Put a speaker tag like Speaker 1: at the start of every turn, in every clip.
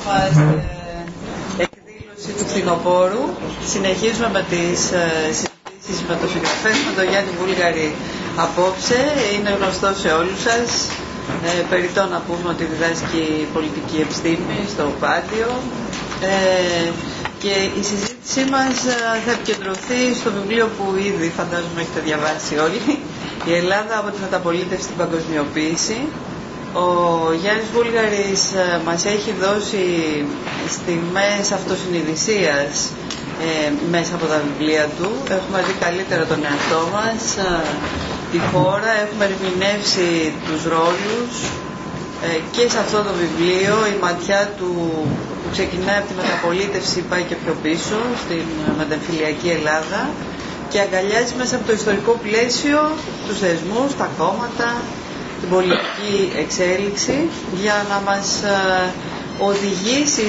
Speaker 1: εκδήλωση του φθινοπόρου. Συνεχίζουμε με τις συζητήσεις με τον συγγραφέα, με τον Γιάννη Βούλγαρη απόψε. Είναι γνωστό σε όλους σας. Περιττό να πούμε ότι διδάσκει πολιτική επιστήμη στο Πάντιο. Και η συζήτησή μας θα επικεντρωθεί στο βιβλίο που ήδη φαντάζομαι έχετε διαβάσει όλοι, «Η Ελλάδα από τη μεταπολίτευση στην παγκοσμιοποίηση». Ο Γιάννης Βούλγαρης μας έχει δώσει στιγμές αυτοσυνειδησίας μέσα από τα βιβλία του. Έχουμε δει καλύτερα τον εαυτό μας, τη χώρα, έχουμε ερμηνεύσει τους ρόλους και σε αυτό το βιβλίο η ματιά του που ξεκινάει από τη μεταπολίτευση πάει και πιο πίσω στην μετεμφυλιακή Ελλάδα και αγκαλιάζει μέσα από το ιστορικό πλαίσιο τους θεσμούς, τα κόμματα, την πολιτική εξέλιξη για να μας οδηγήσει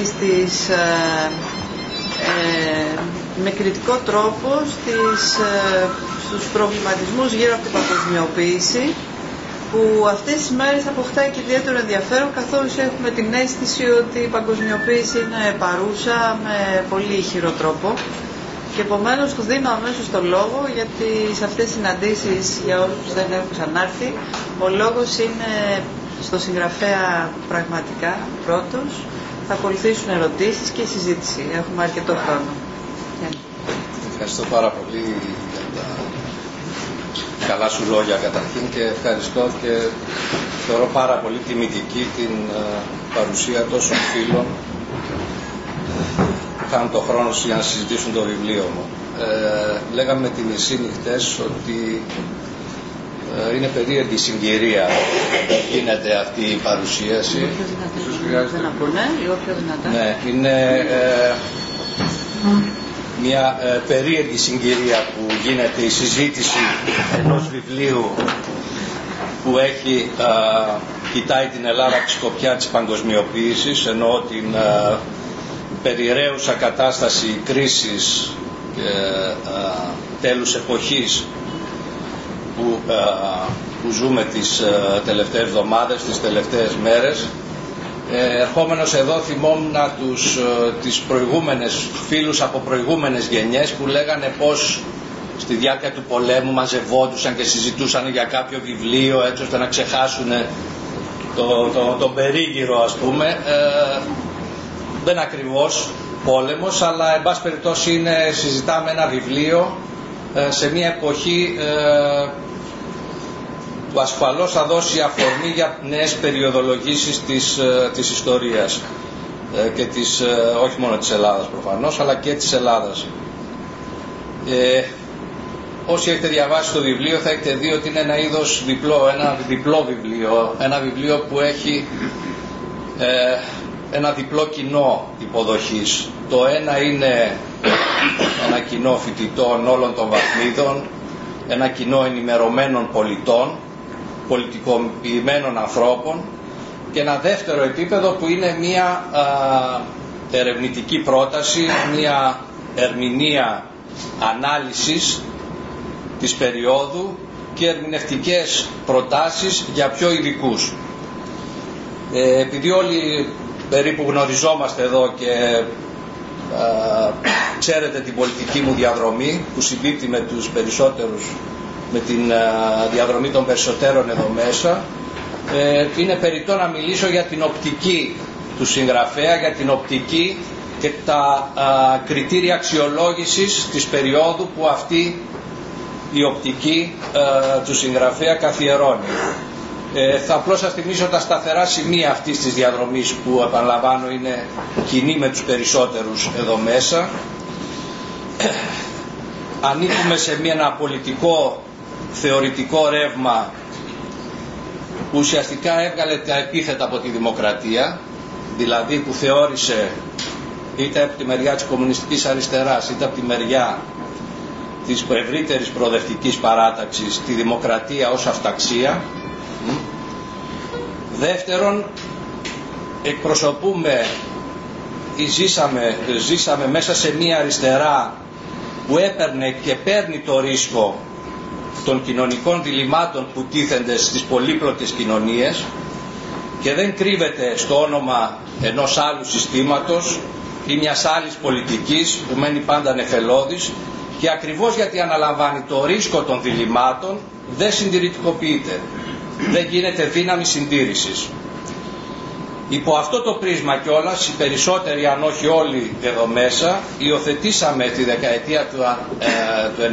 Speaker 1: με κριτικό τρόπο στους προβληματισμούς γύρω από την παγκοσμιοποίηση που αυτές τις μέρες αποκτάει και ιδιαίτερο ενδιαφέρον καθώς έχουμε την αίσθηση ότι η παγκοσμιοποίηση είναι παρούσα με πολύ ηχηρό τρόπο και επομένως του δίνω αμέσως το λόγο γιατί σε αυτές τις συναντήσεις για όλους που δεν έχουν ξανάρθει ο λόγος είναι στο συγγραφέα πραγματικά πρώτος, θα ακολουθήσουν ερωτήσεις και συζήτηση, έχουμε αρκετό χρόνο.
Speaker 2: Ευχαριστώ πάρα πολύ για τα καλά σου λόγια καταρχήν και ευχαριστώ και θεωρώ πάρα πολύ τιμητική την παρουσία τόσων φίλων που κάνουν το χρόνο για να συζητήσουν το βιβλίο μου. Λέγαμε με την Ισίνη χτες ότι είναι περίεργη συγκυρία γίνεται αυτή η παρουσίαση. Ναι, είναι μια περίεργη συγκυρία που γίνεται η συζήτηση ενός βιβλίου που κοιτάει την Ελλάδα από τη σκοπιά της παγκοσμιοποίησης, εννοώ την περιραίουσα κατάσταση κρίσης και τέλους εποχής που ζούμε τις τελευταίες εβδομάδες, τις τελευταίες μέρες. Ερχόμενος εδώ θυμόμουν τις προηγούμενες φίλους από προηγούμενες γενιές που λέγανε πως στη διάρκεια του πολέμου μαζευόντουσαν και συζητούσαν για κάποιο βιβλίο έτσι ώστε να ξεχάσουν τον περίγυρο ας πούμε. Δεν ακριβώς πόλεμος, αλλά εν πάση περιπτώσει συζητάμε ένα βιβλίο σε μια εποχή που ασφαλώς θα δώσει αφορμή για νέες περιοδολογήσεις της ιστορίας και όχι μόνο της Ελλάδας προφανώς, αλλά και της Ελλάδας. Όσοι έχετε διαβάσει το βιβλίο θα έχετε δει ότι είναι ένα είδος ένα διπλό βιβλίο, ένα βιβλίο που έχει ένα διπλό κοινό υποδοχής. Το ένα είναι ένα κοινό φοιτητών όλων των βαθμίδων, ένα κοινό ενημερωμένων πολιτών, πολιτικοποιημένων ανθρώπων και ένα δεύτερο επίπεδο που είναι μια ερευνητική πρόταση, μια ερμηνεία ανάλυσης της περίοδου και ερμηνευτικές προτάσεις για πιο ειδικούς. Επειδή όλοι περίπου γνωριζόμαστε εδώ και ξέρετε την πολιτική μου διαδρομή που συμπίπτει με τους περισσότερους με την διαδρομή των περισσότερων εδώ μέσα, είναι περιττό να μιλήσω για την οπτική του συγγραφέα, για την οπτική και τα κριτήρια αξιολόγησης της περίοδου που αυτή η οπτική του συγγραφέα καθιερώνει. Θα απλώς σας θυμίσω τα σταθερά σημεία αυτής της διαδρομής που επαναλαμβάνω είναι κοινή με τους περισσότερους εδώ μέσα. Ανήκουμε σε ένα πολιτικό θεωρητικό ρεύμα που ουσιαστικά έβγαλε τα επίθετα από τη δημοκρατία, δηλαδή που θεώρησε είτε από τη μεριά της κομμουνιστικής αριστεράς είτε από τη μεριά της ευρύτερης προοδευτικής παράταξης τη δημοκρατία ως αυταξία. Δεύτερον, εκπροσωπούμε ή ζήσαμε μέσα σε μια αριστερά που έπαιρνε και παίρνει το ρίσκο των κοινωνικών διλημάτων που τίθενται στις πολύπλοκες κοινωνίες και δεν κρύβεται στο όνομα ενός άλλου συστήματος ή μιας άλλης πολιτικής που μένει πάντα νεφελώδης, και ακριβώς γιατί αναλαμβάνει το ρίσκο των διλημάτων δεν συντηρητικοποιείται, δεν γίνεται δύναμη συντήρησης. Υπό αυτό το πρίσμα κιόλας, οι περισσότεροι αν όχι όλοι εδώ μέσα υιοθετήσαμε τη δεκαετία του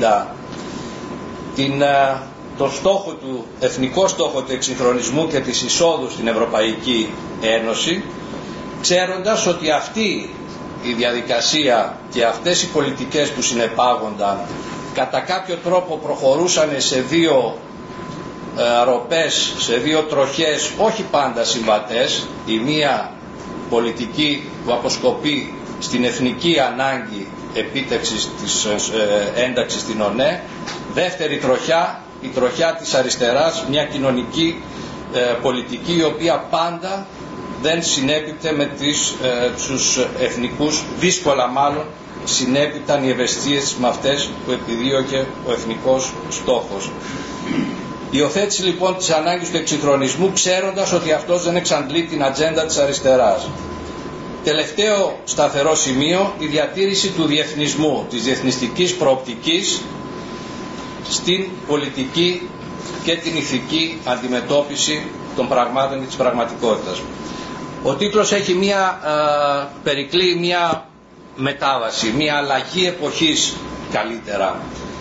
Speaker 2: 90 το στόχο του, εθνικό στόχο του εξυγχρονισμού και της εισόδου στην Ευρωπαϊκή Ένωση, ξέροντας ότι αυτή η διαδικασία και αυτές οι πολιτικές που συνεπάγονταν κατά κάποιο τρόπο προχωρούσαν σε δύο ροπές, σε δύο τροχές όχι πάντα συμβατές. Η μία πολιτική που αποσκοπεί στην εθνική ανάγκη επίτευξης της ένταξης στην ΟΝΕ, δεύτερη τροχιά, η τροχιά της αριστεράς, μια κοινωνική πολιτική η οποία πάντα δεν συνέπιπτε με τους εθνικούς, δύσκολα μάλλον συνέπιπταν οι ευαισθησίες με αυτές που επιδίωκε ο εθνικός στόχος. Υιοθέτηση λοιπόν της ανάγκης του εξυγχρονισμού, ξέροντας ότι αυτός δεν εξαντλεί την ατζέντα της αριστεράς. Τελευταίο σταθερό σημείο, η διατήρηση του διεθνισμού, της διεθνιστικής προοπτικής στην πολιτική και την ηθική αντιμετώπιση των πραγμάτων και της πραγματικότητας. Ο τίτλος έχει περικλεί μια μετάβαση, μια αλλαγή εποχής καλύτερα.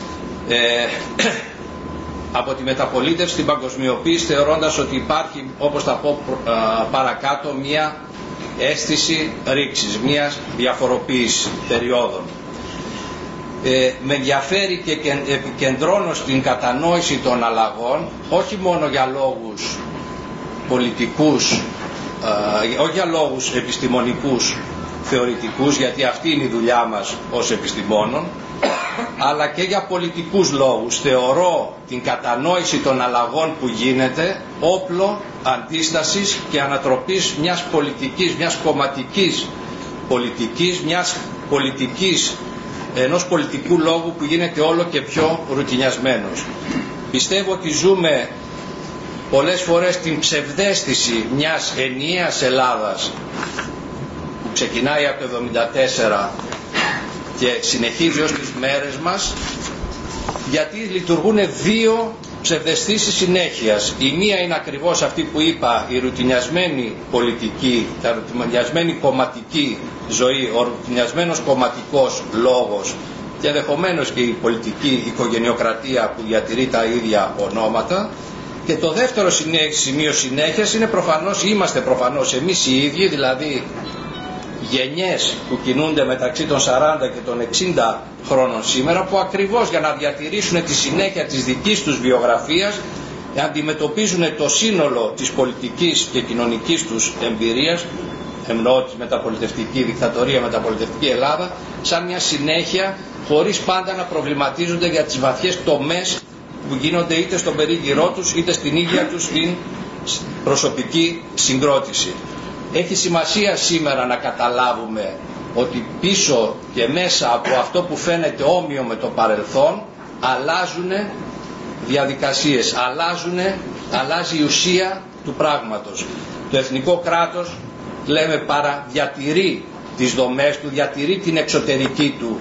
Speaker 2: Από τη μεταπολίτευση στην παγκοσμιοποίηση, θεωρώντας ότι υπάρχει, όπως θα πω παρακάτω, μια αίσθηση ρήξης, μια διαφοροποίηση περιόδων. Με ενδιαφέρει και επικεντρώνω στην κατανόηση των αλλαγών, όχι μόνο για λόγους πολιτικούς, όχι για λόγους επιστημονικούς, θεωρητικούς, γιατί αυτή είναι η δουλειά μας ως επιστημόνων, αλλά και για πολιτικούς λόγους. Θεωρώ την κατανόηση των αλλαγών που γίνεται όπλο αντίστασης και ανατροπής μιας πολιτικής, μιας κομματικής πολιτικής, μιας πολιτικής, ενός πολιτικού λόγου που γίνεται όλο και πιο ρουτινιασμένος. Πιστεύω ότι ζούμε πολλές φορές την ψευδαίσθηση μιας ενιαίας Ελλάδας που ξεκινάει από το 1974 και συνεχίζει ως τις μέρες μας, γιατί λειτουργούν δύο ψευδαισθήσεις συνέχειας. Η μία είναι ακριβώς αυτή που είπα, η ρουτινιασμένη πολιτική, η ρουτινιασμένη κομματική ζωή, ο ρουτινιασμένος κομματικός λόγος και ενδεχομένως και η πολιτική οικογενειοκρατία που διατηρεί τα ίδια ονόματα. Και το δεύτερο σημείο συνέχειας είναι προφανώς, είμαστε προφανώς εμείς οι ίδιοι, δηλαδή γενιές που κινούνται μεταξύ των 40 και των 60 χρόνων σήμερα, που ακριβώς για να διατηρήσουν τη συνέχεια της δικής τους βιογραφίας αντιμετωπίζουν το σύνολο της πολιτικής και κοινωνικής τους εμπειρίας, εννοώ τη μεταπολιτευτική δικτατορία, μεταπολιτευτική Ελλάδα, σαν μια συνέχεια, χωρίς πάντα να προβληματίζονται για τις βαθιές τομές που γίνονται είτε στον περίγυρό τους είτε στην ίδια τους την προσωπική συγκρότηση. Έχει σημασία σήμερα να καταλάβουμε ότι πίσω και μέσα από αυτό που φαίνεται όμοιο με το παρελθόν αλλάζουν διαδικασίες, αλλάζει η ουσία του πράγματος. Το εθνικό κράτος, λέμε, διατηρεί τις δομές του, διατηρεί την εξωτερική του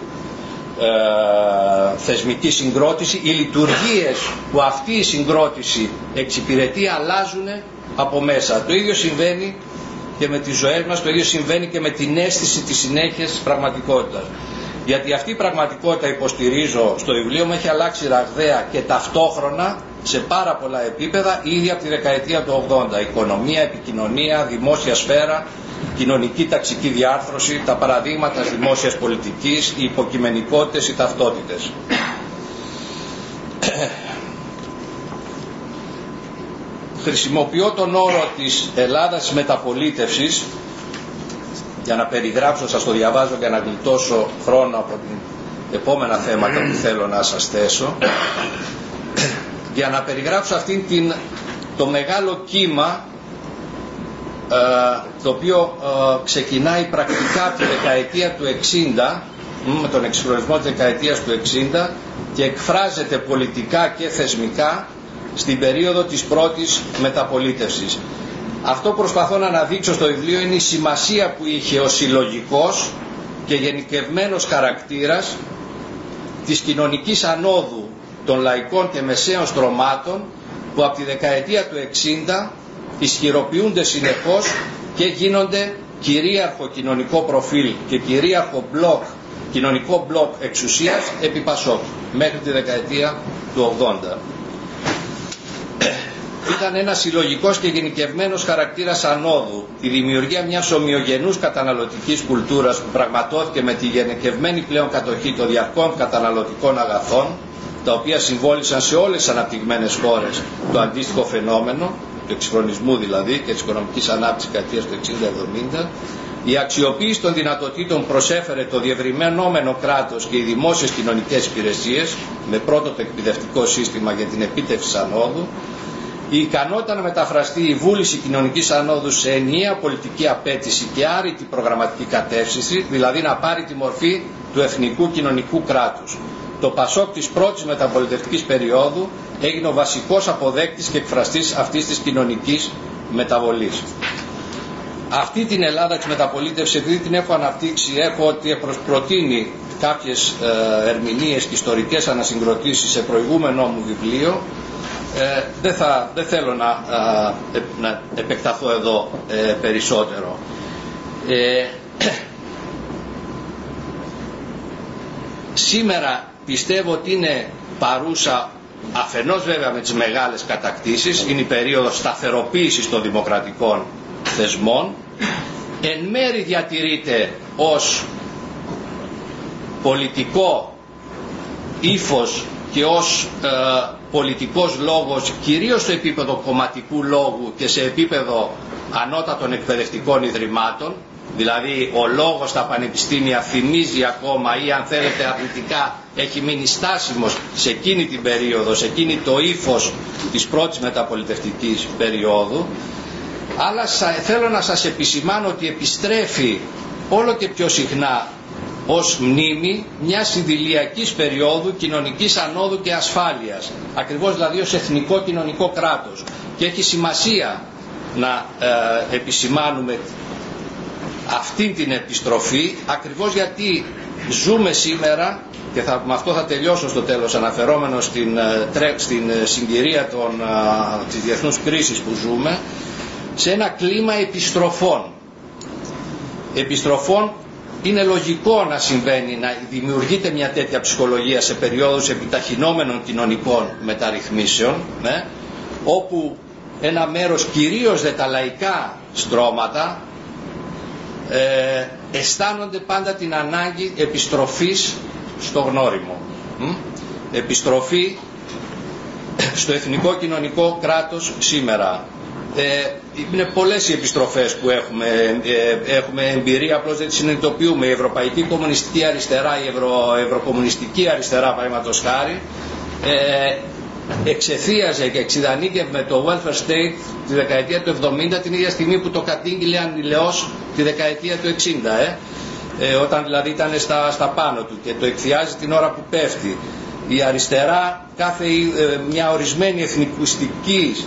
Speaker 2: θεσμική συγκρότηση. Οι λειτουργίες που αυτή η συγκρότηση εξυπηρετεί αλλάζουν από μέσα. Το ίδιο συμβαίνει και με τις ζωές μας, το ίδιο συμβαίνει και με την αίσθηση της συνέχειας της πραγματικότητας. Γιατί αυτή η πραγματικότητα, υποστηρίζω στο βιβλίο μου, έχει αλλάξει ραγδαία και ταυτόχρονα σε πάρα πολλά επίπεδα ήδη από τη δεκαετία του 80. Οικονομία, επικοινωνία, δημόσια σφαίρα, κοινωνική ταξική διάρθρωση, τα παραδείγματα δημόσιας πολιτικής, οι υποκειμενικότητες, οι ταυτότητες. Χρησιμοποιώ τον όρο της Ελλάδας της μεταπολίτευσης για να περιγράψω, σας το διαβάζω για να γλιτώσω χρόνο από την επόμενα θέματα που θέλω να σας θέσω, για να περιγράψω αυτήν το μεγάλο κύμα το οποίο ξεκινάει πρακτικά από τη δεκαετία του 60, με τον εξυγχρονισμό της δεκαετίας του 60, και εκφράζεται πολιτικά και θεσμικά στην περίοδο της πρώτης μεταπολίτευσης. Αυτό που προσπαθώ να αναδείξω στο βιβλίο είναι η σημασία που είχε ο συλλογικός και γενικευμένος χαρακτήρας της κοινωνικής ανόδου των λαϊκών και μεσαίων στρωμάτων που από τη δεκαετία του 60 ισχυροποιούνται συνεχώς και γίνονται κυρίαρχο κοινωνικό προφίλ και κυρίαρχο κοινωνικό μπλοκ εξουσίας επί Πασόκ μέχρι τη δεκαετία του 80. Ήταν ένας συλλογικός και γενικευμένος χαρακτήρας ανόδου, η δημιουργία μιας ομοιογενούς καταναλωτικής κουλτούρας που πραγματώθηκε με τη γενικευμένη πλέον κατοχή των διαρκών καταναλωτικών αγαθών, τα οποία συμβόλησαν σε όλες τις αναπτυγμένες χώρες το αντίστοιχο φαινόμενο, του εξυγχρονισμού δηλαδή και της οικονομικής ανάπτυξης δεκαετίας του 60-70, η αξιοποίηση των δυνατοτήτων προσέφερε το διευρυμένόμενο κράτος και οι δημόσιες κοινωνικές υπηρεσίες, με πρώτο το εκπαιδευτικό σύστημα για την επίτευξη ανόδου, η ικανότητα να μεταφραστεί η βούληση κοινωνικής ανόδου σε ενιαία πολιτική απέτηση και άρρητη προγραμματική κατεύθυνση, δηλαδή να πάρει τη μορφή του εθνικού κοινωνικού κράτους. Το Πασόκ της πρώτης μεταπολιτευτικής περίοδου έγινε ο βασικός αποδέκτης και εκφραστής αυτής της κοινωνικής μεταβολής. Αυτή την Ελλάδα της μεταπολίτευσης, επειδή την έχω αναπτύξει, έχω προτείνει κάποιες ερμηνείες και ιστορικές ανασυγκροτήσεις σε προηγούμενό μου βιβλίο. Δεν θέλω να επεκταθώ εδώ περισσότερο. Σήμερα πιστεύω ότι είναι παρούσα, αφενός βέβαια με τις μεγάλες κατακτήσεις, είναι η περίοδος σταθεροποίησης των δημοκρατικών θεσμών, εν μέρει διατηρείται ως πολιτικό ύφος και ως πολιτικός λόγος, κυρίως στο επίπεδο κομματικού λόγου και σε επίπεδο ανώτατων εκπαιδευτικών ιδρυμάτων, δηλαδή ο λόγος στα πανεπιστήμια θυμίζει ακόμα ή αν θέλετε αρνητικά έχει μείνει στάσιμος σε εκείνη την περίοδο, σε εκείνη το ύφος της πρώτης μεταπολιτευτικής περίοδου. Αλλά θέλω να σας επισημάνω ότι επιστρέφει όλο και πιο συχνά ως μνήμη μιας ιδηλιακής περίοδου κοινωνικής ανόδου και ασφάλειας, ακριβώς δηλαδή ως εθνικό κοινωνικό κράτος, και έχει σημασία να επισημάνουμε αυτή την επιστροφή, ακριβώς γιατί ζούμε σήμερα, και με αυτό θα τελειώσω στο τέλος, αναφερόμενο στην συγκυρία της διεθνούς κρίσης που ζούμε, σε ένα κλίμα επιστροφών. Είναι λογικό να συμβαίνει, να δημιουργείται μια τέτοια ψυχολογία σε περιόδους επιταχυνόμενων κοινωνικών μεταρρυθμίσεων, όπου ένα μέρος, κυρίως τα λαϊκά στρώματα, αισθάνονται πάντα την ανάγκη επιστροφής στο γνώριμο, επιστροφή στο εθνικό κοινωνικό κράτος σήμερα. Είναι πολλές οι επιστροφές που έχουμε εμπειρία, απλώς δεν τις συνειδητοποιούμε. Η Ευρωπαϊκή Κομμουνιστική Αριστερά, η Ευρωκομμουνιστική Αριστερά παραδείγματος χάρη, εξεθίαζε και εξιδανίκευε με το welfare state τη δεκαετία του 70, την ίδια στιγμή που το κατήγγειλε ανηλαιώς τη δεκαετία του 60, όταν δηλαδή ήταν στα πάνω του, και το εκθιάζει την ώρα που πέφτει. Η αριστερά, μια ορισμένη εθνικιστική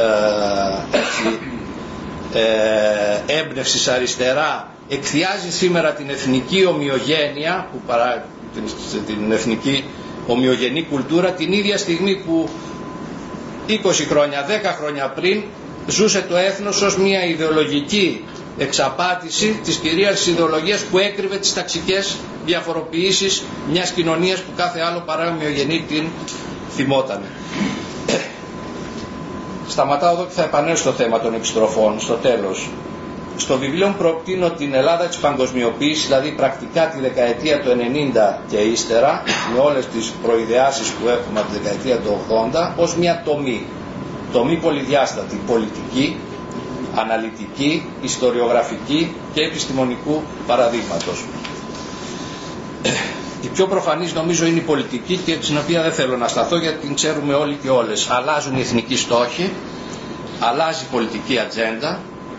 Speaker 2: έμπνευσης αριστερά, εκθιάζει σήμερα την εθνική ομοιογένεια, την εθνική ομοιογενή κουλτούρα, την ίδια στιγμή που 20 χρόνια, 10 χρόνια πριν ζούσε το έθνος ως μια ιδεολογική εξαπάτηση της κυρίαρχης ιδεολογίας που έκρυβε τις ταξικές διαφοροποιήσεις μιας κοινωνίας που κάθε άλλο παρά ομοιογενή την θυμότανε. Σταματάω εδώ και θα επανέλθω στο θέμα των επιστροφών στο τέλος. Στο βιβλίο μου προτείνω την Ελλάδα της παγκοσμιοποίησης, δηλαδή πρακτικά τη δεκαετία του 90 και ύστερα, με όλες τις προειδεάσεις που έχουμε από τη δεκαετία του 80, ως μια τομή πολυδιάστατη, πολιτική, αναλυτική, ιστοριογραφική και επιστημονικού παραδείγματος. Η πιο προφανής νομίζω είναι η πολιτική, και στην οποία δεν θέλω να σταθώ γιατί την ξέρουμε όλοι και όλες. Αλλάζουν οι εθνικοί στόχοι, αλλάζει η πολιτική ατζέντα,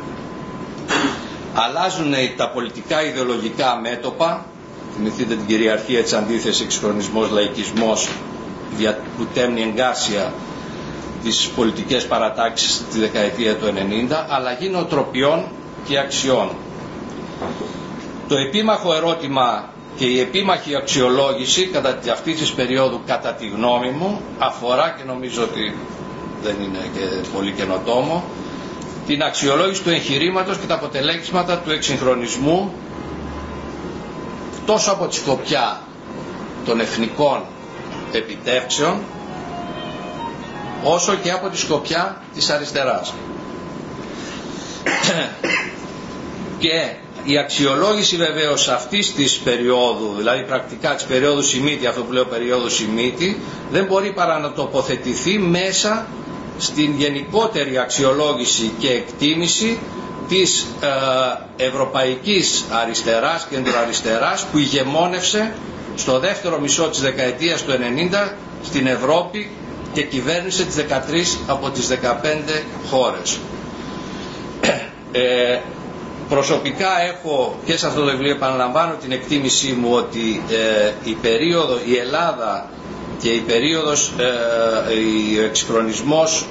Speaker 2: αλλάζουν τα πολιτικά ιδεολογικά μέτωπα. Θυμηθείτε την κυριαρχία της αντίθεσης, εξυγχρονισμός, λαϊκισμός, που τέμνει εγκάρσια τις πολιτικές παρατάξεις τη δεκαετία του 90, αλλαγή νοοτροπιών και αξιών. Το επίμαχο ερώτημα και η επίμαχη αξιολόγηση κατά αυτή της περίοδου, κατά τη γνώμη μου, αφορά, και νομίζω ότι δεν είναι και πολύ καινοτόμο, την αξιολόγηση του εγχειρήματος και τα αποτελέσματα του εξυγχρονισμού, τόσο από τη σκοπιά των εθνικών επιτεύξεων, όσο και από τη σκοπιά της αριστεράς. Και η αξιολόγηση βεβαίως αυτής της περίοδου, δηλαδή πρακτικά της περίοδου Σιμίτη, αυτό που λέω περίοδου Σιμίτη, δεν μπορεί παρά να τοποθετηθεί μέσα στην γενικότερη αξιολόγηση και εκτίμηση της ευρωπαϊκής αριστεράς, κεντροαριστεράς, που ηγεμόνευσε στο δεύτερο μισό της δεκαετίας του 90 στην Ευρώπη και κυβέρνησε τις 13 από τις 15 χώρες. Προσωπικά έχω και σε αυτό το βιβλίο, επαναλαμβάνω την εκτίμησή μου ότι η Ελλάδα και η περίοδος, ο εξυγχρονισμός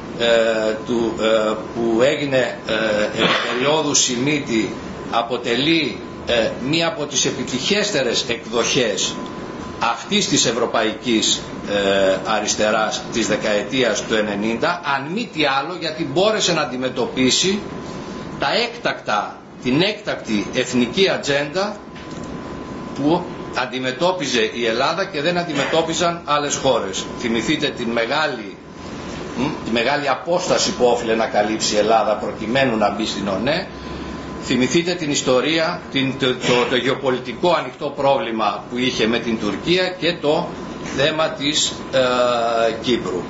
Speaker 2: που έγινε περίοδου Σιμίτη αποτελεί μία από τις επιτυχέστερες εκδοχές αυτής της ευρωπαϊκής αριστεράς της δεκαετίας του 90, αν μη τι άλλο γιατί μπόρεσε να αντιμετωπίσει την έκτακτη εθνική ατζέντα που αντιμετώπιζε η Ελλάδα και δεν αντιμετώπιζαν άλλες χώρες. Θυμηθείτε τη μεγάλη απόσταση που όφιλε να καλύψει η Ελλάδα προκειμένου να μπει στην ΟΝΕ. Θυμηθείτε την ιστορία, το γεωπολιτικό ανοιχτό πρόβλημα που είχε με την Τουρκία και το θέμα της Κύπρου.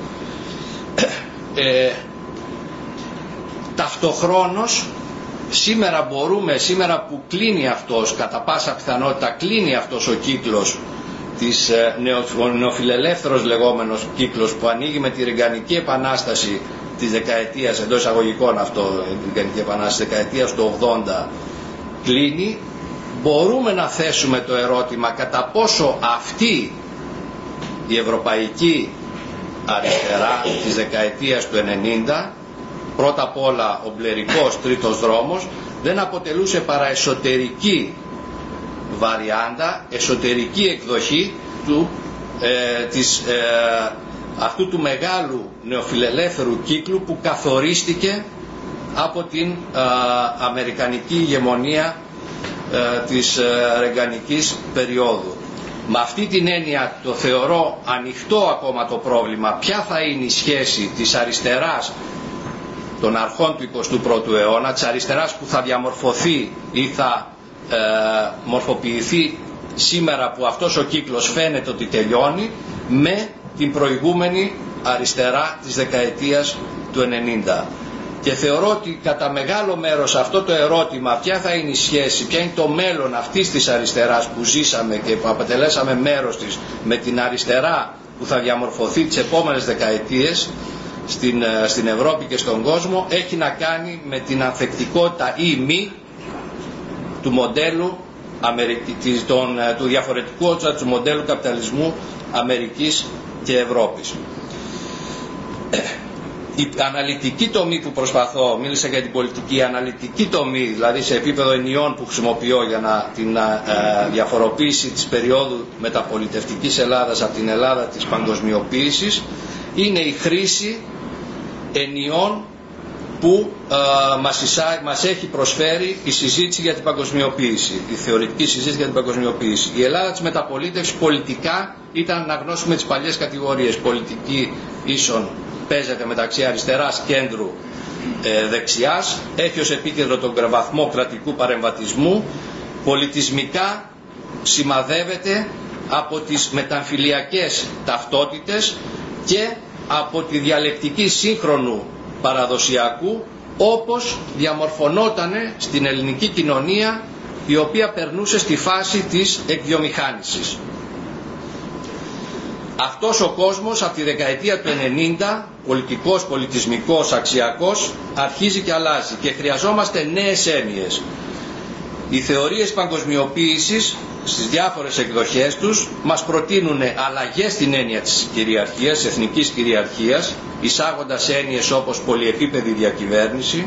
Speaker 2: Ταυτοχρόνως σήμερα που κλείνει αυτός, κατά πάσα πιθανότητα κλείνει αυτός ο κύκλος της νεοφιλελεύθερος λεγόμενος κύκλος που ανοίγει με τη Ρεγκανική Επανάσταση της δεκαετίας, εντός εισαγωγικών αυτό, η Ρεγκανική Επανάσταση της δεκαετίας του 80 κλείνει, μπορούμε να θέσουμε το ερώτημα κατά πόσο αυτή η ευρωπαϊκή αριστερά της δεκαετίας του 90, πρώτα απ' όλα ο μπλερικός τρίτος δρόμος, δεν αποτελούσε παρά εσωτερική βαριάντα, εσωτερική εκδοχή αυτού του μεγάλου νεοφιλελεύθερου κύκλου που καθορίστηκε από την αμερικανική ηγεμονία της ρεγκανικής περίοδου. Με αυτή την έννοια το θεωρώ ανοιχτό ακόμα το πρόβλημα ποια θα είναι η σχέση της αριστεράς των αρχών του 21ου αιώνα, της αριστεράς που θα διαμορφωθεί ή θα μορφοποιηθεί σήμερα που αυτός ο κύκλος φαίνεται ότι τελειώνει, με την προηγούμενη αριστερά της δεκαετίας του 90. Και θεωρώ ότι κατά μεγάλο μέρος αυτό το ερώτημα ποια θα είναι η σχέση, ποια είναι το μέλλον αυτής της αριστεράς που ζήσαμε και που αποτελέσαμε μέρος της με την αριστερά που θα διαμορφωθεί τις επόμενες δεκαετίες στην Ευρώπη και στον κόσμο, έχει να κάνει με την ανθεκτικότητα ή μη του μοντέλου του διαφορετικού του μοντέλου καπιταλισμού Αμερικής και Ευρώπης. Η αναλυτική τομή που προσπαθώ, μίλησα για την πολιτική, αναλυτική τομή, δηλαδή σε επίπεδο ενιών που χρησιμοποιώ για την διαφοροποίηση της περίοδου μεταπολιτευτικής Ελλάδας από την Ελλάδα της παγκοσμιοποίησης, είναι η χρήση ενιών που μας έχει προσφέρει η συζήτηση για την παγκοσμιοποίηση, η θεωρητική συζήτηση για την παγκοσμιοποίηση. Η Ελλάδα της μεταπολίτευσης πολιτικά ήταν να γνώσουμε τις παλιές κατηγορίες. Πολιτική ίσον παίζεται μεταξύ αριστεράς, κέντρου, δεξιάς, έχει ως επίκεντρο τον βαθμό κρατικού παρεμβατισμού, πολιτισμικά σημαδεύεται από τις μεταμφιλιακές ταυτότητες και από τη διαλεκτική σύγχρονου παραδοσιακού, όπως διαμορφωνότανε στην ελληνική κοινωνία, η οποία περνούσε στη φάση της εκβιομηχάνησης. Αυτός ο κόσμος από τη δεκαετία του 90, πολιτικός, πολιτισμικός, αξιακός, αρχίζει και αλλάζει και χρειαζόμαστε νέες έννοιες. Οι θεωρίες παγκοσμιοποίησης στις διάφορες εκδοχές τους μας προτείνουν αλλαγές στην έννοια της κυριαρχίας, της εθνικής κυριαρχίας, εισάγοντας έννοιες όπως πολυεπίπεδη διακυβέρνηση.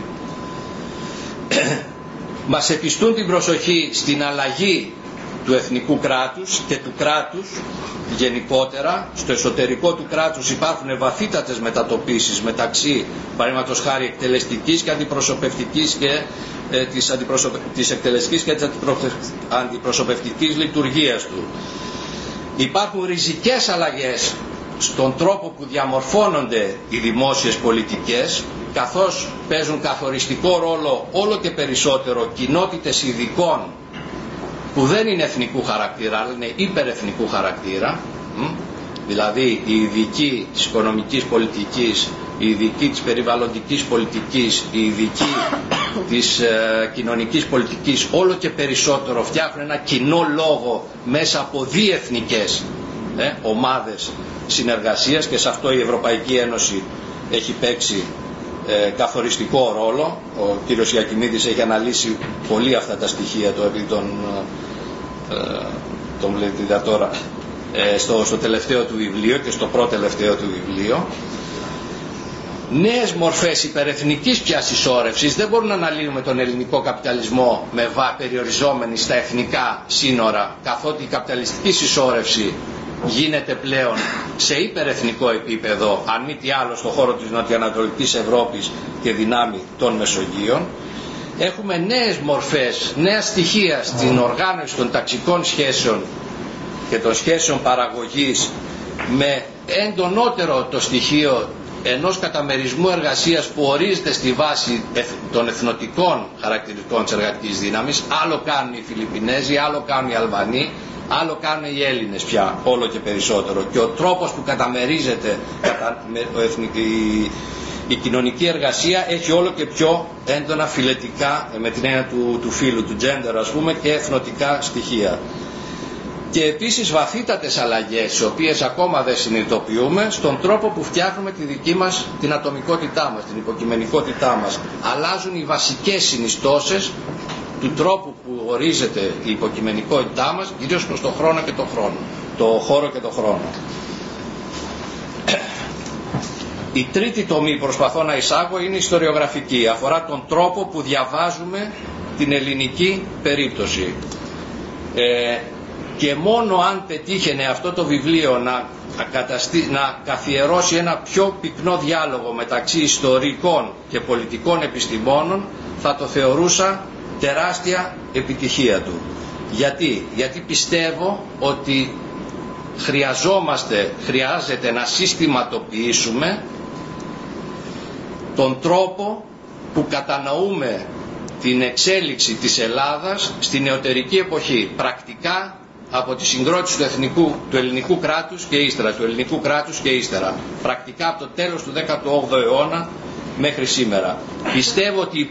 Speaker 2: Μας επιστούν την προσοχή στην αλλαγή του εθνικού κράτους και του κράτους γενικότερα. Στο εσωτερικό του κράτους υπάρχουν βαθύτατες μετατοπίσεις μεταξύ, παραδείγματος χάρη, εκτελεστικής και αντιπροσωπευτικής και της εκτελεστικής και της αντιπροσωπευτικής λειτουργίας του. Υπάρχουν ριζικές αλλαγές στον τρόπο που διαμορφώνονται οι δημόσιες πολιτικές, καθώς παίζουν καθοριστικό ρόλο όλο και περισσότερο κοινότητες ειδικών που δεν είναι εθνικού χαρακτήρα, αλλά είναι υπερεθνικού χαρακτήρα, δηλαδή οι ειδικοί της οικονομικής πολιτικής, οι ειδικοί της περιβαλλοντικής πολιτικής, οι ειδικοί της κοινωνικής πολιτικής, όλο και περισσότερο φτιάχνουν ένα κοινό λόγο μέσα από διεθνικές ομάδες συνεργασίας, και σε αυτό η Ευρωπαϊκή Ένωση έχει παίξει καθοριστικό ρόλο. Ο κύριος Ιακημίδης έχει αναλύσει πολύ αυτά τα στοιχεία τον βλέπετε τώρα στο τελευταίο του βιβλίο και στο πρώτο τελευταίο του βιβλίο. Νέες μορφές υπερεθνικής πια συσσόρευσης δεν μπορούν να αναλύουμε τον ελληνικό καπιταλισμό περιοριζόμενοι στα εθνικά σύνορα, καθότι η καπιταλιστική συσσόρευση γίνεται πλέον σε υπερεθνικό επίπεδο, αν μη τι άλλο στο χώρο της νοτιοανατολικής Ευρώπης και δυνάμει των Μεσογείων. Έχουμε νέες μορφές, νέα στοιχεία στην οργάνωση των ταξικών σχέσεων και των σχέσεων παραγωγής, με εντονότερο το στοιχείο ενός καταμερισμού εργασίας που ορίζεται στη βάση των εθνοτικών χαρακτηριστικών της εργατικής δύναμης. Άλλο κάνουν οι Φιλιππινέζοι, άλλο κάνουν οι Αλβανοί, άλλο κάνουν οι Έλληνες πια, όλο και περισσότερο. Και ο τρόπος που καταμερίζεται η κοινωνική εργασία έχει όλο και πιο έντονα φιλετικά, με την έννοια του φύλου, του gender ας πούμε, και εθνοτικά στοιχεία. Και επίσης βαθύτατες αλλαγές, τις οποίες ακόμα δεν συνειδητοποιούμε, στον τρόπο που φτιάχνουμε τη δική μας την ατομικότητά μας, την υποκειμενικότητά μας. Αλλάζουν οι βασικές συνιστώσεις του τρόπου που ορίζεται η υποκειμενικότητά μας, κυρίως προς τον χρόνο και τον χρόνο, το χώρο και τον χρόνο. Η τρίτη τομή που προσπαθώ να εισάγω είναι ιστοριογραφική. Αφορά τον τρόπο που διαβάζουμε την ελληνική περίπτωση. Και μόνο αν πετύχαινε αυτό το βιβλίο να καθιερώσει ένα πιο πυκνό διάλογο μεταξύ ιστορικών και πολιτικών επιστημόνων, θα το θεωρούσα τεράστια επιτυχία του. Γιατί πιστεύω ότι χρειάζεται να συστηματοποιήσουμε τον τρόπο που κατανοούμε την εξέλιξη της Ελλάδας στην νεωτερική εποχή, πρακτικά από τη συγκρότηση του ελληνικού κράτους και ύστερα, του ελληνικού κράτους και ύστερα, πρακτικά από το τέλος του 18ου αιώνα μέχρι σήμερα. Πιστεύω ότι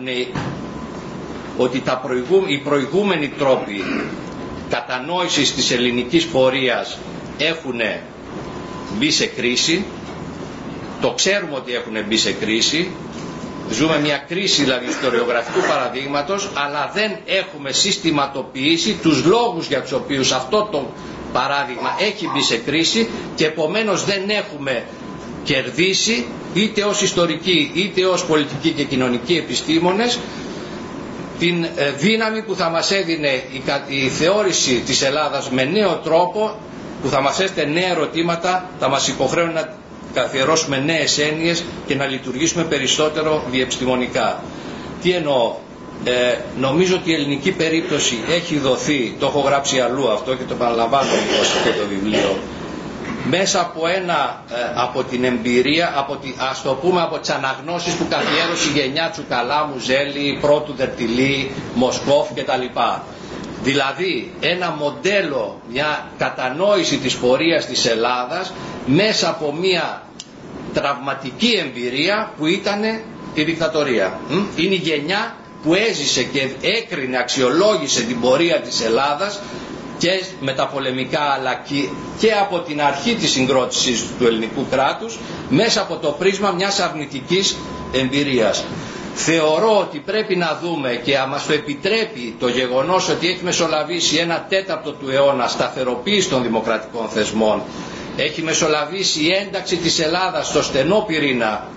Speaker 2: οι προηγούμενοι τρόποι κατανόησης της ελληνικής πορείας έχουν μπει σε κρίση. Το ξέρουμε ότι έχουν μπει σε κρίση. Ζούμε μια κρίση δηλαδή ιστοριογραφικού παραδείγματος, αλλά δεν έχουμε συστηματοποιήσει τους λόγους για τους οποίους αυτό το παράδειγμα έχει μπει σε κρίση, και επομένως δεν έχουμε κερδίσει είτε ως ιστορικοί είτε ως πολιτικοί και κοινωνικοί επιστήμονες την δύναμη που θα μας έδινε η θεώρηση της Ελλάδας με νέο τρόπο, που θα μας έστελνε νέα ερωτήματα, θα μας υποχρέουν να καθιερώσουμε νέες έννοιες και να λειτουργήσουμε περισσότερο διεπιστημονικά. Τι εννοώ? Νομίζω ότι η ελληνική περίπτωση έχει δοθεί, το έχω γράψει αλλού αυτό και το παραλαμβάνω λίγο σε αυτό το βιβλίο, μέσα από την εμπειρία, ας το πούμε από τις αναγνώσεις που καθιέρωσε η γενιά Τσουκαλάμου, Ζέλη, Πρώτου Δερτιλή, Μοσκόφ κτλ. Δηλαδή ένα μοντέλο, μια κατανόηση της πορείας της Ελλάδας μέσα από μια τραυματική εμπειρία που ήταν η δικτατορία. Είναι η γενιά που έζησε και έκρινε, αξιολόγησε την πορεία της Ελλάδας και με τα πολεμικά, αλλά και από την αρχή της συγκρότησης του ελληνικού κράτους μέσα από το πρίσμα μιας αρνητικής εμπειρίας. Θεωρώ ότι πρέπει να δούμε, και μας το επιτρέπει το γεγονός ότι έχει μεσολαβήσει 1/4 του αιώνα σταθεροποίηση των δημοκρατικών θεσμών, έχει μεσολαβήσει η ένταξη της Ελλάδας στο στενό πυρήνα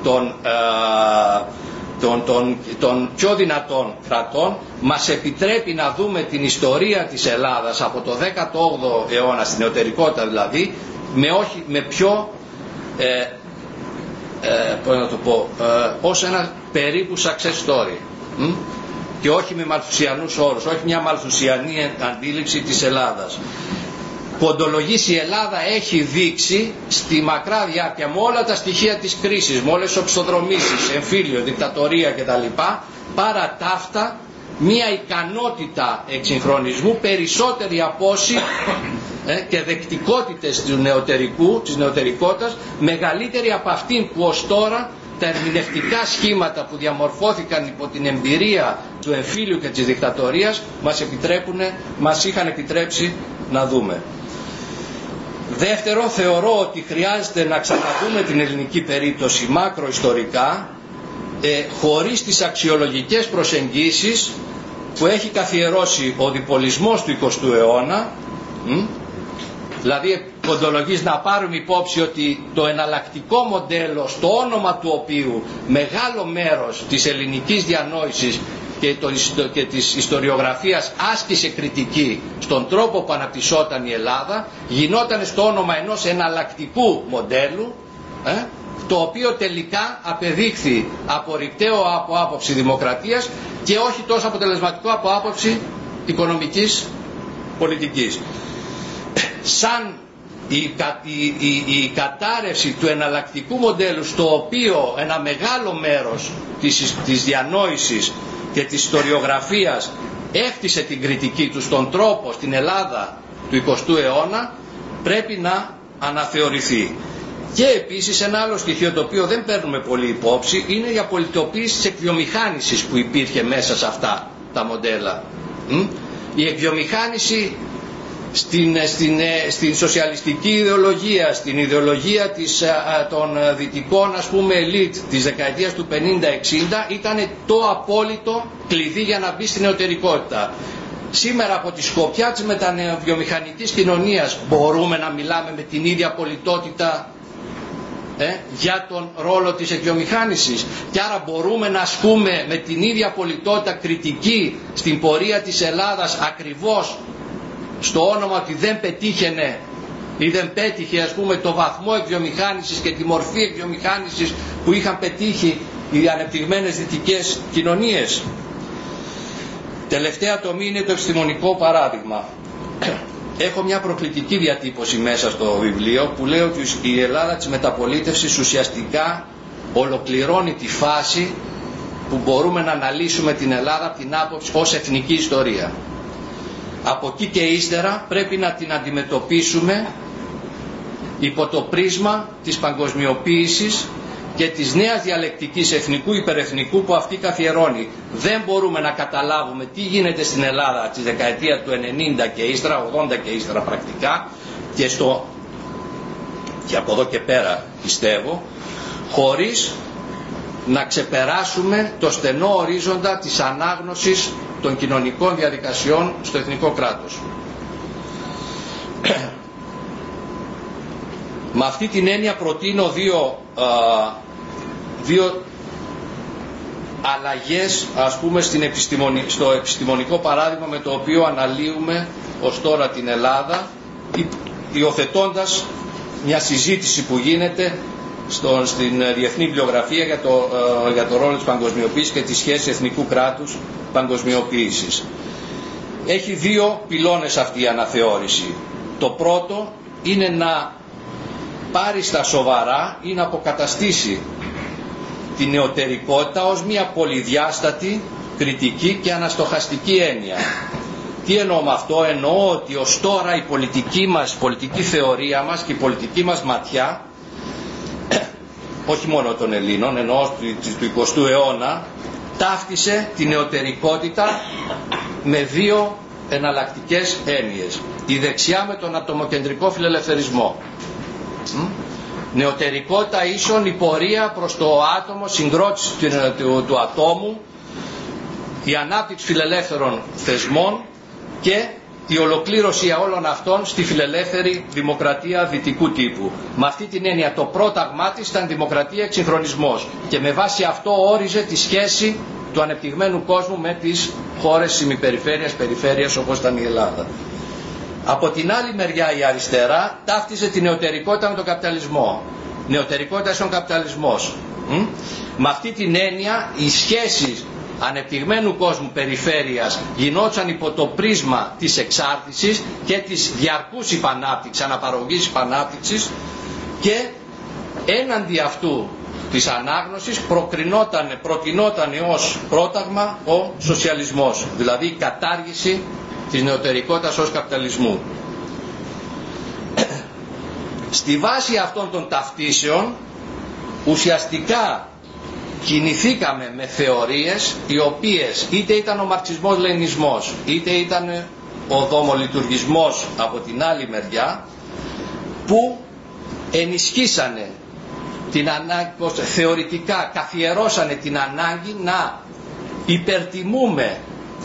Speaker 2: των πιο δυνατών κρατών, μας επιτρέπει να δούμε την ιστορία της Ελλάδας από το 18ο αιώνα, στην νεωτερικότητα δηλαδή, με πιο ως ένα περίπου success story, και όχι με μαλθουσιανούς όρους, όχι μια μαλθουσιανή αντίληψη της Ελλάδας. Ποντολογής η Ελλάδα έχει δείξει στη μακρά διάρκεια, με όλα τα στοιχεία της κρίσης, με όλες τις οπισθοδρομήσεις, εμφύλιο, δικτατορία κτλ, παρά τα αυτά μια ικανότητα εξυγχρονισμού περισσότερη από όσοι και δεκτικότητες του νεωτερικού, της νεωτερικότητας, μεγαλύτερη από αυτήν που ως τώρα τα ερμηνευτικά σχήματα που διαμορφώθηκαν υπό την εμπειρία του εμφύλιου και της δικτατορίας μας είχαν επιτρέψει να δούμε. Δεύτερον, θεωρώ ότι χρειάζεται να ξαναδούμε την ελληνική περίπτωση μακροϊστορικά, χωρίς τις αξιολογικές προσεγγίσεις που έχει καθιερώσει ο διπολισμός του 20ου αιώνα, δηλαδή κοντολογής, να πάρουμε υπόψη ότι το εναλλακτικό μοντέλο, στο όνομα του οποίου μεγάλο μέρος της ελληνικής διανόησης και της ιστοριογραφίας άσκησε κριτική στον τρόπο που αναπτυσσόταν η Ελλάδα, γινόταν στο όνομα ενός εναλλακτικού μοντέλου, το οποίο τελικά απεδείχθη απορριπταίο από άποψη δημοκρατίας και όχι τόσο αποτελεσματικό από άποψη οικονομικής πολιτικής. Σαν η κατάρρευση του εναλλακτικού μοντέλου, στο οποίο ένα μεγάλο μέρος της διανόησης και της ιστοριογραφίας έκτισε την κριτική του στον τρόπο στην Ελλάδα του 20ου αιώνα, πρέπει να αναθεωρηθεί. Και επίσης ένα άλλο στοιχείο το οποίο δεν παίρνουμε πολύ υπόψη είναι η απολυτοποίηση της εκβιομηχάνησης που υπήρχε μέσα σε αυτά τα μοντέλα. Η εκβιομηχάνηση στην σοσιαλιστική ιδεολογία, στην ιδεολογία των δυτικών ελίτ της δεκαετίας του 50-60 ήταν το απόλυτο κλειδί για να μπει στην νεωτερικότητα. Σήμερα από τη σκοπιά της μετανεοβιομηχανικής κοινωνίας μπορούμε να μιλάμε με την ίδια πολιτότητα για τον ρόλο της εκβιομηχάνησης, και άρα μπορούμε να ασκούμε με την ίδια πολιτότητα κριτική στην πορεία της Ελλάδας, ακριβώς στο όνομα ότι δεν πετύχαινε ή δεν πέτυχε το βαθμό εκβιομηχάνησης και τη μορφή εκβιομηχάνησης που είχαν πετύχει οι ανεπτυγμένες δυτικές κοινωνίες. Τελευταία τομή είναι το επιστημονικό παράδειγμα. Έχω μια προκλητική διατύπωση μέσα στο βιβλίο που λέει ότι η Ελλάδα της μεταπολίτευσης ουσιαστικά ολοκληρώνει τη φάση που μπορούμε να αναλύσουμε την Ελλάδα από την άποψη ως εθνική ιστορία. Από εκεί και ύστερα πρέπει να την αντιμετωπίσουμε υπό το πρίσμα της παγκοσμιοποίησης και της νέας διαλεκτικής εθνικού υπερεθνικού που αυτή καθιερώνει. Δεν μπορούμε να καταλάβουμε τι γίνεται στην Ελλάδα τη δεκαετία του 90 και ύστερα, 80 και ύστερα πρακτικά, και από εδώ και πέρα πιστεύω, χωρίς να ξεπεράσουμε το στενό ορίζοντα της ανάγνωσης των κοινωνικών διαδικασιών στο εθνικό κράτος. Με αυτή την έννοια προτείνω δύο αλλαγές, στο επιστημονικό παράδειγμα με το οποίο αναλύουμε ως τώρα την Ελλάδα, υιοθετώντας μια συζήτηση που γίνεται στην διεθνή βιβλιογραφία για το ρόλο της παγκοσμιοποίησης και τη σχέση εθνικού κράτους παγκοσμιοποίησης. Έχει δύο πυλώνες αυτή η αναθεώρηση. Το πρώτο είναι να πάρει στα σοβαρά ή να αποκαταστήσει την νεωτερικότητα ως μια πολυδιάστατη, κριτική και αναστοχαστική έννοια. Τι εννοώ με αυτό? Εννοώ ότι ως τώρα η πολιτική θεωρία μας και η πολιτική μας ματιά, όχι μόνο των Ελλήνων, εννοώ του 20ου αιώνα, ταύτισε την νεωτερικότητα με δύο εναλλακτικές έννοιες. Η δεξιά με τον ατομοκεντρικό φιλελευθερισμό Νεωτερικότητα ίσον η πορεία προς το άτομο, συγκρότηση του ατόμου, η ανάπτυξη φιλελεύθερων θεσμών και η ολοκλήρωση όλων αυτών στη φιλελεύθερη δημοκρατία δυτικού τύπου. Με αυτή την έννοια το πρόταγμά της ήταν δημοκρατία εξυγχρονισμός και με βάση αυτό όριζε τη σχέση του ανεπτυγμένου κόσμου με τις χώρες της ημιπεριφέρειας, περιφέρειας όπως ήταν η Ελλάδα. Από την άλλη μεριά η αριστερά ταύτιζε την νεωτερικότητα με τον καπιταλισμό. Νεωτερικότητα στον καπιταλισμός. Με αυτή την έννοια οι σχέσεις ανεπτυγμένου κόσμου περιφέρειας γινόταν υπό το πρίσμα της εξάρτησης και της διαρκούς υπανάπτυξης, αναπαραγωγής υπανάπτυξης, και έναντι αυτού της ανάγνωσης προτινόταν ως πρόταγμα ο σοσιαλισμός, δηλαδή η κατάργηση της νεωτερικότητας ως καπιταλισμού. Στη βάση αυτών των ταυτίσεων ουσιαστικά κινηθήκαμε με θεωρίες οι οποίες είτε ήταν ο μαρξισμός-λενινισμός είτε ήταν ο δομολειτουργισμός από την άλλη μεριά, που ενισχύσανε την ανάγκη, θεωρητικά καθιερώσανε την ανάγκη να υπερτιμούμε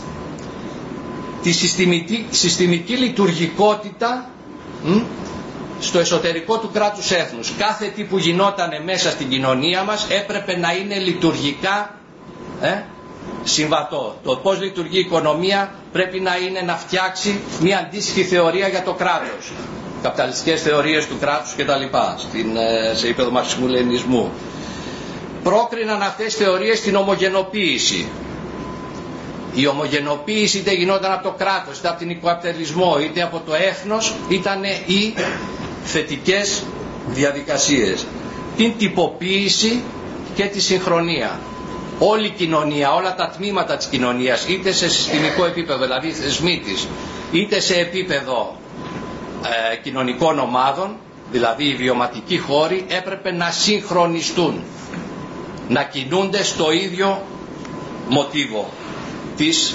Speaker 2: τη συστημική λειτουργικότητα στο εσωτερικό του κράτους έθνους. Κάθε τι που γινότανε μέσα στην κοινωνία μας έπρεπε να είναι λειτουργικά συμβατό. Το πώς λειτουργεί η οικονομία πρέπει να είναι να φτιάξει μια αντίστοιχη θεωρία για το κράτος. Καπιταλιστικές θεωρίες του κράτους κτλ. Σε επίπεδο μαρξισμού-λενινισμού. Πρόκριναν αυτές τις θεωρίες την ομογενοποίηση. Η ομογενοποίηση είτε γινόταν από το κράτος, είτε από την οικοκαπιταλισμό, είτε από το έθνος, ήταν οι θετικές διαδικασίες. Την τυποποίηση και τη συγχρονία. Όλη η κοινωνία, όλα τα τμήματα της κοινωνίας, είτε σε συστημικό επίπεδο, δηλαδή θεσμοί της, είτε σε επίπεδο κοινωνικών ομάδων, δηλαδή οι βιωματικοί χώροι, έπρεπε να συγχρονιστούν, να κινούνται στο ίδιο μοτίβο της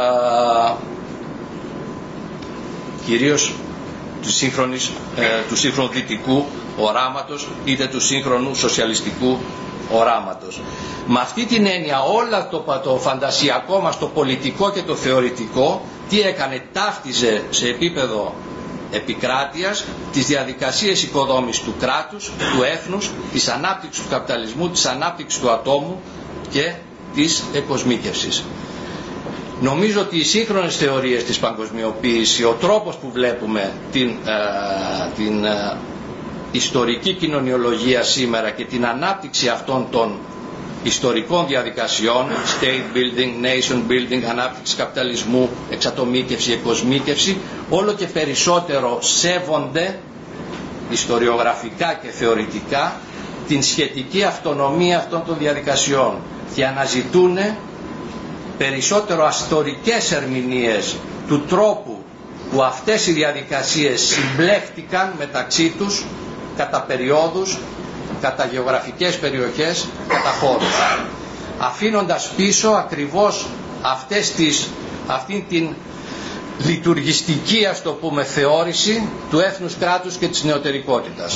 Speaker 2: κυρίως του σύγχρονου δυτικού οράματος είτε του σύγχρονου σοσιαλιστικού οράματος. Με αυτή την έννοια όλα το φαντασιακό μας, το πολιτικό και το θεωρητικό, τι έκανε? Ταύτιζε σε επίπεδο επικράτειας τις διαδικασίες οικοδόμησης του κράτους, του έθνους, της ανάπτυξης του καπιταλισμού, της ανάπτυξης του ατόμου και της εκοσμίκευσης. Νομίζω ότι οι σύγχρονες θεωρίες της παγκοσμιοποίησης, ο τρόπος που βλέπουμε την ιστορική κοινωνιολογία σήμερα και την ανάπτυξη αυτών των ιστορικών διαδικασιών, state building, nation building, ανάπτυξη καπιταλισμού, εξατομίκευση, εκοσμίκευση, όλο και περισσότερο σέβονται ιστοριογραφικά και θεωρητικά την σχετική αυτονομία αυτών των διαδικασιών και αναζητούν περισσότερο αστορικές ερμηνείες του τρόπου που αυτές οι διαδικασίες συμπλέχτηκαν μεταξύ τους κατά περιόδους, κατά γεωγραφικές περιοχές, κατά χώρους, αφήνοντας πίσω ακριβώς αυτήν την λειτουργιστική, ας το πούμε, θεώρηση του έθνους κράτους και της νεωτερικότητας.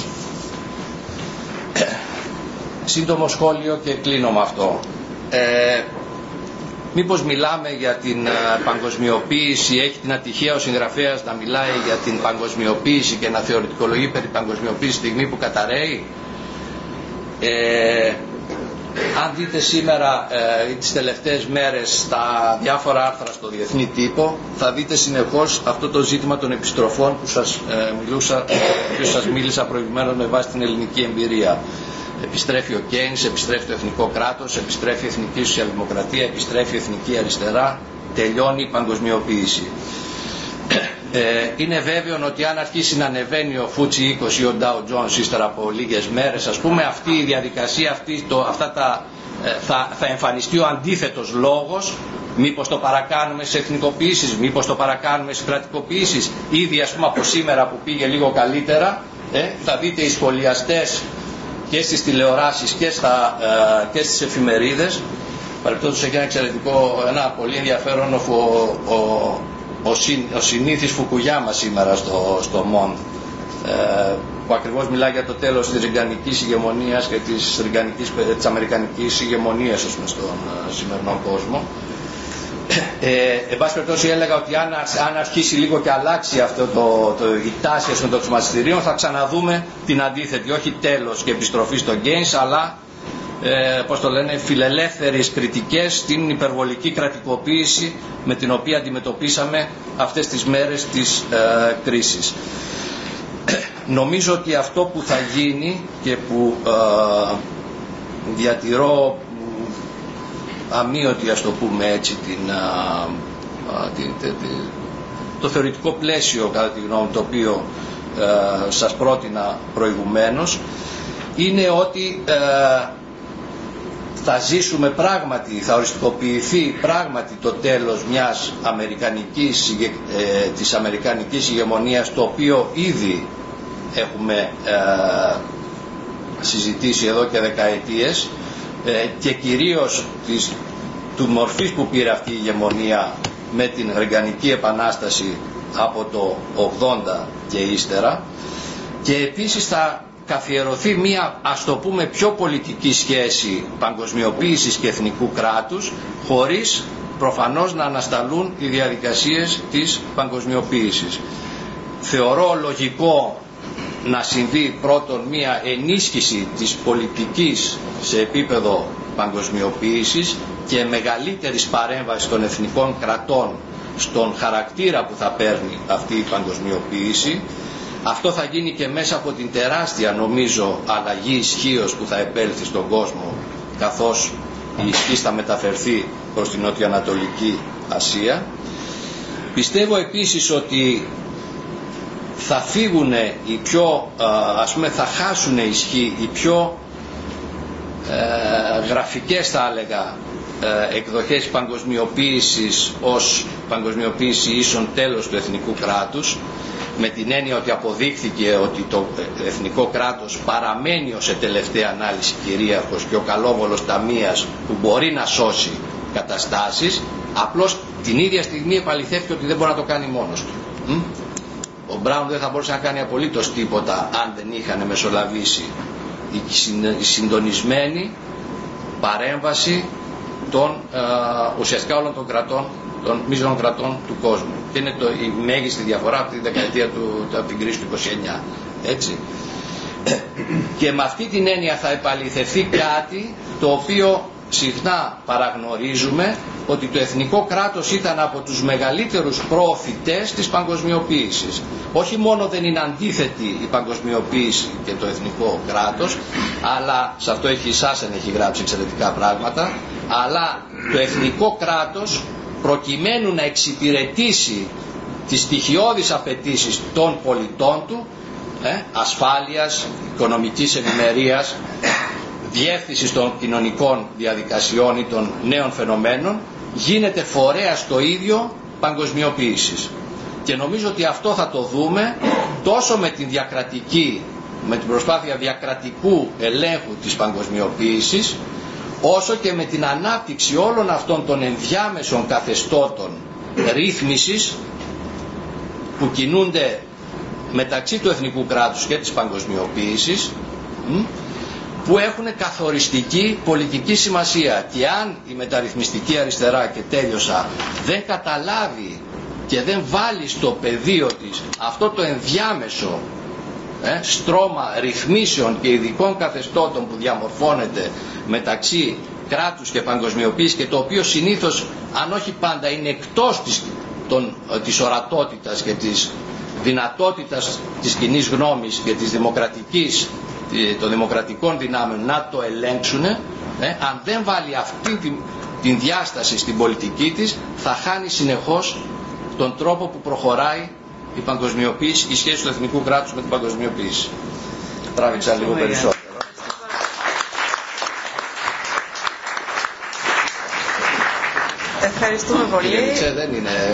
Speaker 2: Σύντομο σχόλιο και κλείνω με αυτό. Μήπως μιλάμε για την παγκοσμιοποίηση, έχει την ατυχία ο συγγραφέας να μιλάει για την παγκοσμιοποίηση και να θεωρητικολογεί περί παγκοσμιοποίηση στιγμή που καταραίει? Αν δείτε σήμερα τις τελευταίες μέρες στα διάφορα άρθρα στο διεθνή τύπο, θα δείτε συνεχώς αυτό το ζήτημα των επιστροφών που σας μίλησα προηγουμένως με βάση την ελληνική εμπειρία. Επιστρέφει ο Κέινς, επιστρέφει το εθνικό κράτος, επιστρέφει η εθνική σοσιαλδημοκρατία, επιστρέφει η εθνική αριστερά, τελειώνει η παγκοσμιοποίηση. Είναι βέβαιο ότι αν αρχίσει να ανεβαίνει ο Φούτσι 20 ή ο Ντάου Τζόνς ύστερα από λίγες μέρες, ας πούμε, αυτή η διαδικασία, θα εμφανιστεί ο αντίθετος λόγος. Μήπως το παρακάνουμε σε εθνικοποιήσεις, μήπως το παρακάνουμε σε κρατικοποιήσεις? Ήδη, ας πούμε, από σήμερα που πήγε λίγο καλύτερα, θα δείτε οι σχολιαστές και στις τηλεοράσεις και στις εφημερίδες. Παρεπτόντως έχει ένα πολύ ενδιαφέρον ο συνήθις Φουκουγιάμα σήμερα στο Μοντ, που ακριβώς μιλάει για το τέλος της ρηγκανικής ηγεμονίας και της αμερικανικής ηγεμονίας στον σημερινό κόσμο. Εν πάση περιπτώσει έλεγα ότι αν αρχίσει λίγο και αλλάξει αυτό η τάση των χρηματιστηρίων, θα ξαναδούμε την αντίθετη, όχι τέλος και επιστροφή στο Keynes, αλλά πώς το λένε, φιλελεύθερες κριτικές στην υπερβολική κρατικοποίηση με την οποία αντιμετωπίσαμε αυτές τις μέρες της κρίσης. Νομίζω ότι αυτό που θα γίνει και που διατηρώ αμείωτη, ας το πούμε έτσι, το θεωρητικό πλαίσιο, κατά τη γνώμη, το οποίο σας πρότεινα προηγουμένως, είναι ότι θα ζήσουμε πράγματι, θα οριστικοποιηθεί πράγματι το τέλος μιας της αμερικανικής ηγεμονίας, το οποίο ήδη έχουμε συζητήσει εδώ και δεκαετίες, και κυρίως του μορφής που πήρε αυτή η ηγεμονία με την Ρηγκανική Επανάσταση από το 80 και ύστερα, και επίσης θα καθιερωθεί μία, ας το πούμε, πιο πολιτική σχέση παγκοσμιοποίησης και εθνικού κράτους, χωρίς προφανώς να ανασταλούν οι διαδικασίες της παγκοσμιοποίησης. Θεωρώ λογικό να συμβεί πρώτον μία ενίσχυση της πολιτικής σε επίπεδο παγκοσμιοποίησης και μεγαλύτερης παρέμβασης των εθνικών κρατών στον χαρακτήρα που θα παίρνει αυτή η παγκοσμιοποίηση. Αυτό θα γίνει και μέσα από την τεράστια, νομίζω, αλλαγή ισχύως που θα επέλθει στον κόσμο, καθώς η ισχύς θα μεταφερθεί προς την Νοτιοανατολική Ασία. Πιστεύω επίσης ότι θα φύγουν οι πιο, ας πούμε, θα χάσουν ισχύ οι πιο γραφικές, θα έλεγα, εκδοχές παγκοσμιοποίησης ως παγκοσμιοποίηση ίσον τέλος του εθνικού κράτους, με την έννοια ότι αποδείχθηκε ότι το εθνικό κράτος παραμένει ως σε τελευταία ανάλυση κυρίαρχος και ο καλόβολος ταμείας που μπορεί να σώσει καταστάσεις, απλώς την ίδια στιγμή επαληθεύτηκε ότι δεν μπορεί να το κάνει μόνος του. Ο Μπράουν δεν θα μπορούσε να κάνει απολύτως τίποτα αν δεν είχαν μεσολαβήσει η συντονισμένη παρέμβαση των ουσιαστικά όλων των κρατών, των μείζωνων κρατών του κόσμου. Και είναι η μέγιστη διαφορά από τη δεκαετία από την κρίση του 29. Έτσι. Και με αυτή την έννοια θα επαληθευτεί κάτι το οποίο συχνά παραγνωρίζουμε, ότι το εθνικό κράτος ήταν από τους μεγαλύτερους προωθητές της παγκοσμιοποίησης. Όχι μόνο δεν είναι αντίθετη η παγκοσμιοποίηση και το εθνικό κράτος, αλλά σε αυτό η Σάσεν έχει γράψει εξαιρετικά πράγματα, αλλά το εθνικό κράτος, προκειμένου να εξυπηρετήσει τις στοιχειώδεις απαιτήσεις των πολιτών του, ασφάλειας, οικονομικής ευημερίας, διεύθυνσης των κοινωνικών διαδικασιών ή των νέων φαινομένων, γίνεται φορέας το ίδιο παγκοσμιοποίησης. Και νομίζω ότι αυτό θα το δούμε τόσο με την με την προσπάθεια διακρατικού ελέγχου της παγκοσμιοποίησης, όσο και με την ανάπτυξη όλων αυτών των ενδιάμεσων καθεστώτων ρύθμισης που κινούνται μεταξύ του εθνικού κράτους και της παγκοσμιοποίησης, που έχουν καθοριστική πολιτική σημασία. Και αν η μεταρρυθμιστική αριστερά, και τέλειωσα, δεν καταλάβει και δεν βάλει στο πεδίο της αυτό το ενδιάμεσο στρώμα ρυθμίσεων και ειδικών καθεστώτων που διαμορφώνεται μεταξύ κράτους και παγκοσμιοποίησης, και το οποίο συνήθως, αν όχι πάντα, είναι εκτός της ορατότητας και της δυνατότητας της κοινής γνώμης και των δημοκρατικών δυνάμεων να το ελέγξουν, αν δεν βάλει αυτή την διάσταση στην πολιτική της, θα χάνει συνεχώς τον τρόπο που προχωράει η παγκοσμιοποίηση, η σχέση του εθνικού κράτους με την παγκοσμιοποίηση. Τράβηξα λίγο περισσότερο.
Speaker 1: Ευχαριστούμε πολύ.
Speaker 2: Δεν είναι